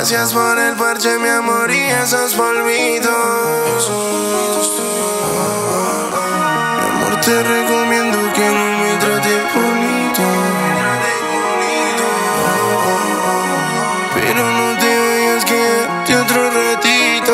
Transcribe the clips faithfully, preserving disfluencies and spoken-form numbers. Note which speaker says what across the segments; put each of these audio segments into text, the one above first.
Speaker 1: Gracias por el parche, mi amor, y esos polvitos. Mi amor, te recomiendo que no me trates bonito, pero no te vayas, quédate otro ratito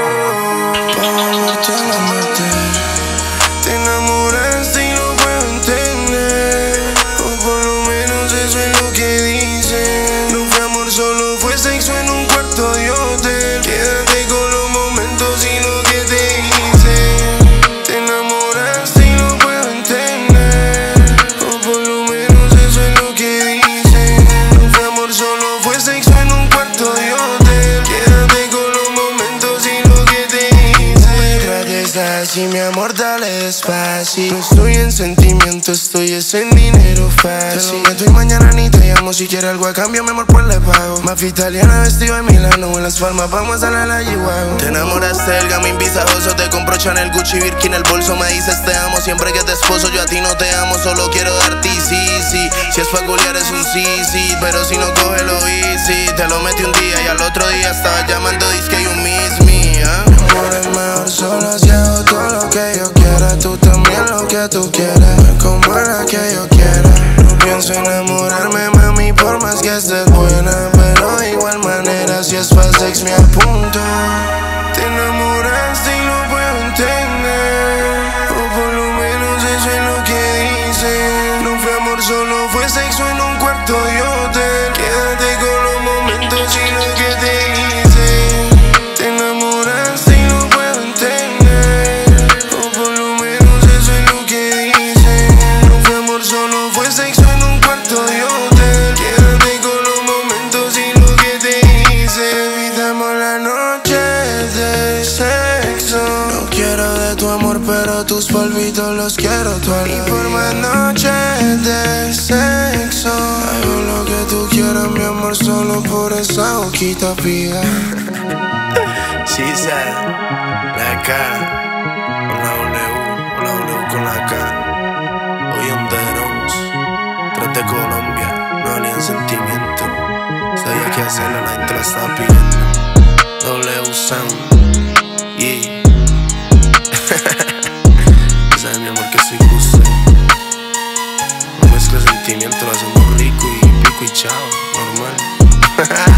Speaker 1: pa' volverte a la muerte. Te enamoraste y lo puedo entender, o por lo menos eso es lo que dicen. No fue amor, solo fue sexo en un cuarto de hotel. Quédate con los momentos y lo que te hice. Te enamoraste y lo puedo entender, o por lo menos eso es lo que dicen. No fue amor, solo fue sexo en un cuarto de hotel. Quédate con los momentos y lo que te hice. Detrás de esta así, mi amor, dale despacio. No estoy en sentimiento, estoy es en dinero fácil. Te lo meto y mañana ni te llamo. Si quieres algo a cambio, mi amor, pues le pago. Mafia italiana, vestido de Milano, en las palmas vamos a la la Chihuahua. Te enamoraste del gamín visajoso, te compro Chanel, Gucci, Birkin, el bolso. Me dices te amo siempre que te esposo. Yo a ti no te amo, solo quiero darte sí, sí. Si es pa' culiar es un sí, sí, pero si no coge lo easy. Te lo metí un día y al otro día estaba llamando, dice que you miss me, ¿ah? Mi amor, es mejor solo si hago todo lo que yo quiera. Tú también lo que tú quieras, no es como la que yo quiera. No pienso enamorarme, mami, por más que estés buena, pero de igual manera si es pa' sex me apunto. Te enamoraste y lo puedo entender, o por lo menos eso es lo que dicen. No fue amor, solo fue sexo en un cuarto de hotel. Quédate con los momentos y lo que te hice. Te enamoraste y lo puedo entender, o por lo menos eso es lo que dicen. No fue amor, solo fue sexo en un cuarto de hotel. Quédate con los momentos y lo que te hice. Evitamos la noche de sexo. No quiero de tu amor, pero tus polvitos los quiero tú a la vida. Y por más noches de sexo, hago lo que tú quieras, mi amor, solo por esa boquita pía.
Speaker 2: She said, la K, con la W, con la W con la K. Hoy en The Rose, tras de Colombia, no había sentimiento. Sabía que hacerlo, la gente la estaba pidiendo. W Sound, yeah. Sabes, mi amor, que soy justo. No mezcla sentimiento, lo hacemos rico y pico y chao, normal.